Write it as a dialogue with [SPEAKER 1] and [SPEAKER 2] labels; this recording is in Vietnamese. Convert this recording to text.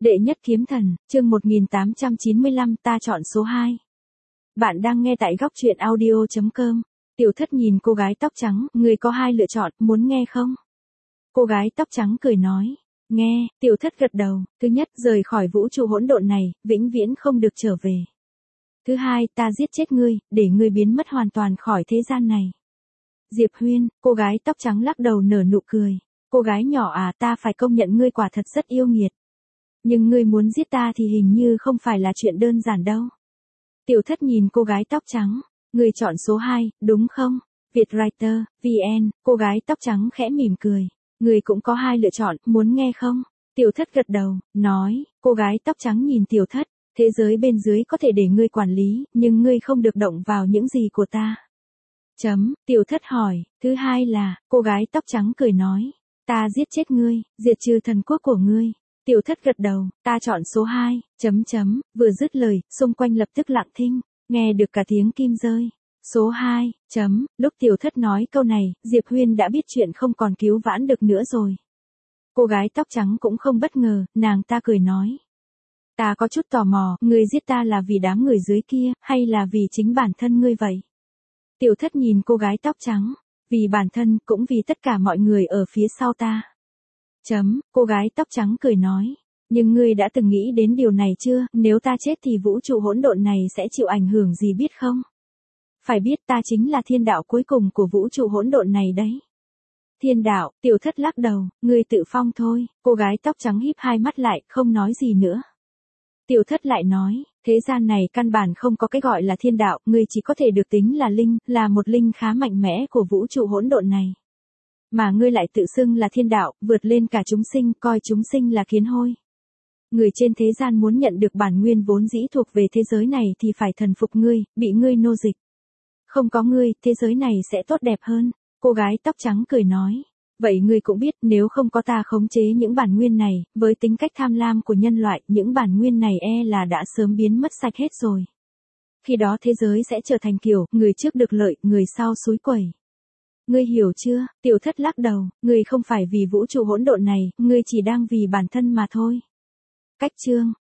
[SPEAKER 1] Đệ nhất kiếm thần, chương 1895 ta chọn số 2. Bạn đang nghe tại góc truyện audio.com. Tiểu Thất nhìn cô gái tóc trắng, người có hai lựa chọn, muốn nghe không? Cô gái tóc trắng cười nói. Nghe, Tiểu Thất gật đầu, thứ nhất, rời khỏi vũ trụ hỗn độn này, vĩnh viễn không được trở về. Thứ hai, ta giết chết ngươi, để ngươi biến mất hoàn toàn khỏi thế gian này. Diệp Huyên, cô gái tóc trắng lắc đầu nở nụ cười. Cô gái nhỏ à, ta phải công nhận ngươi quả thật rất yêu nghiệt. Nhưng ngươi muốn giết ta thì hình như không phải là chuyện đơn giản đâu. Tiểu Thất nhìn cô gái tóc trắng. Ngươi chọn số 2, đúng không? Vietwriter, VN, cô gái tóc trắng khẽ mỉm cười. Ngươi cũng có hai lựa chọn, muốn nghe không? Tiểu Thất gật đầu, nói. Cô gái tóc trắng nhìn Tiểu Thất. Thế giới bên dưới có thể để ngươi quản lý, nhưng ngươi không được động vào những gì của ta. Tiểu Thất hỏi. Thứ hai là, cô gái tóc trắng cười nói. Ta giết chết ngươi, diệt trừ thần quốc của ngươi. Tiểu Thất gật đầu, ta chọn số 2, vừa dứt lời, xung quanh lập tức lặng thinh, nghe được cả tiếng kim rơi. Số 2, lúc Tiểu Thất nói câu này, Diệp Huyên đã biết chuyện không còn cứu vãn được nữa rồi. Cô gái tóc trắng cũng không bất ngờ, nàng ta cười nói. Ta có chút tò mò, ngươi giết ta là vì đám người dưới kia, hay là vì chính bản thân ngươi vậy? Tiểu Thất nhìn cô gái tóc trắng, vì bản thân, cũng vì tất cả mọi người ở phía sau ta. Cô gái tóc trắng cười nói. Nhưng ngươi đã từng nghĩ đến điều này chưa, nếu ta chết thì vũ trụ hỗn độn này sẽ chịu ảnh hưởng gì biết không? Phải biết ta chính là thiên đạo cuối cùng của vũ trụ hỗn độn này đấy. Thiên đạo, Tiểu Thất lắc đầu, ngươi tự phong thôi, cô gái tóc trắng híp hai mắt lại, không nói gì nữa. Tiểu Thất lại nói, thế gian này căn bản không có cái gọi là thiên đạo, ngươi chỉ có thể được tính là linh, là một linh khá mạnh mẽ của vũ trụ hỗn độn này. Mà ngươi lại tự xưng là thiên đạo, vượt lên cả chúng sinh, coi chúng sinh là kiến hôi. Người trên thế gian muốn nhận được bản nguyên vốn dĩ thuộc về thế giới này thì phải thần phục ngươi, bị ngươi nô dịch. Không có ngươi, thế giới này sẽ tốt đẹp hơn. Cô gái tóc trắng cười nói. Vậy ngươi cũng biết, nếu không có ta khống chế những bản nguyên này, với tính cách tham lam của nhân loại, những bản nguyên này là đã sớm biến mất sạch hết rồi. Khi đó thế giới sẽ trở thành kiểu, người trước được lợi, người sau xúi quẩy. Ngươi hiểu chưa? Tiểu Thất lắc đầu, ngươi không phải vì vũ trụ hỗn độn này, ngươi chỉ đang vì bản thân mà thôi. Cách chương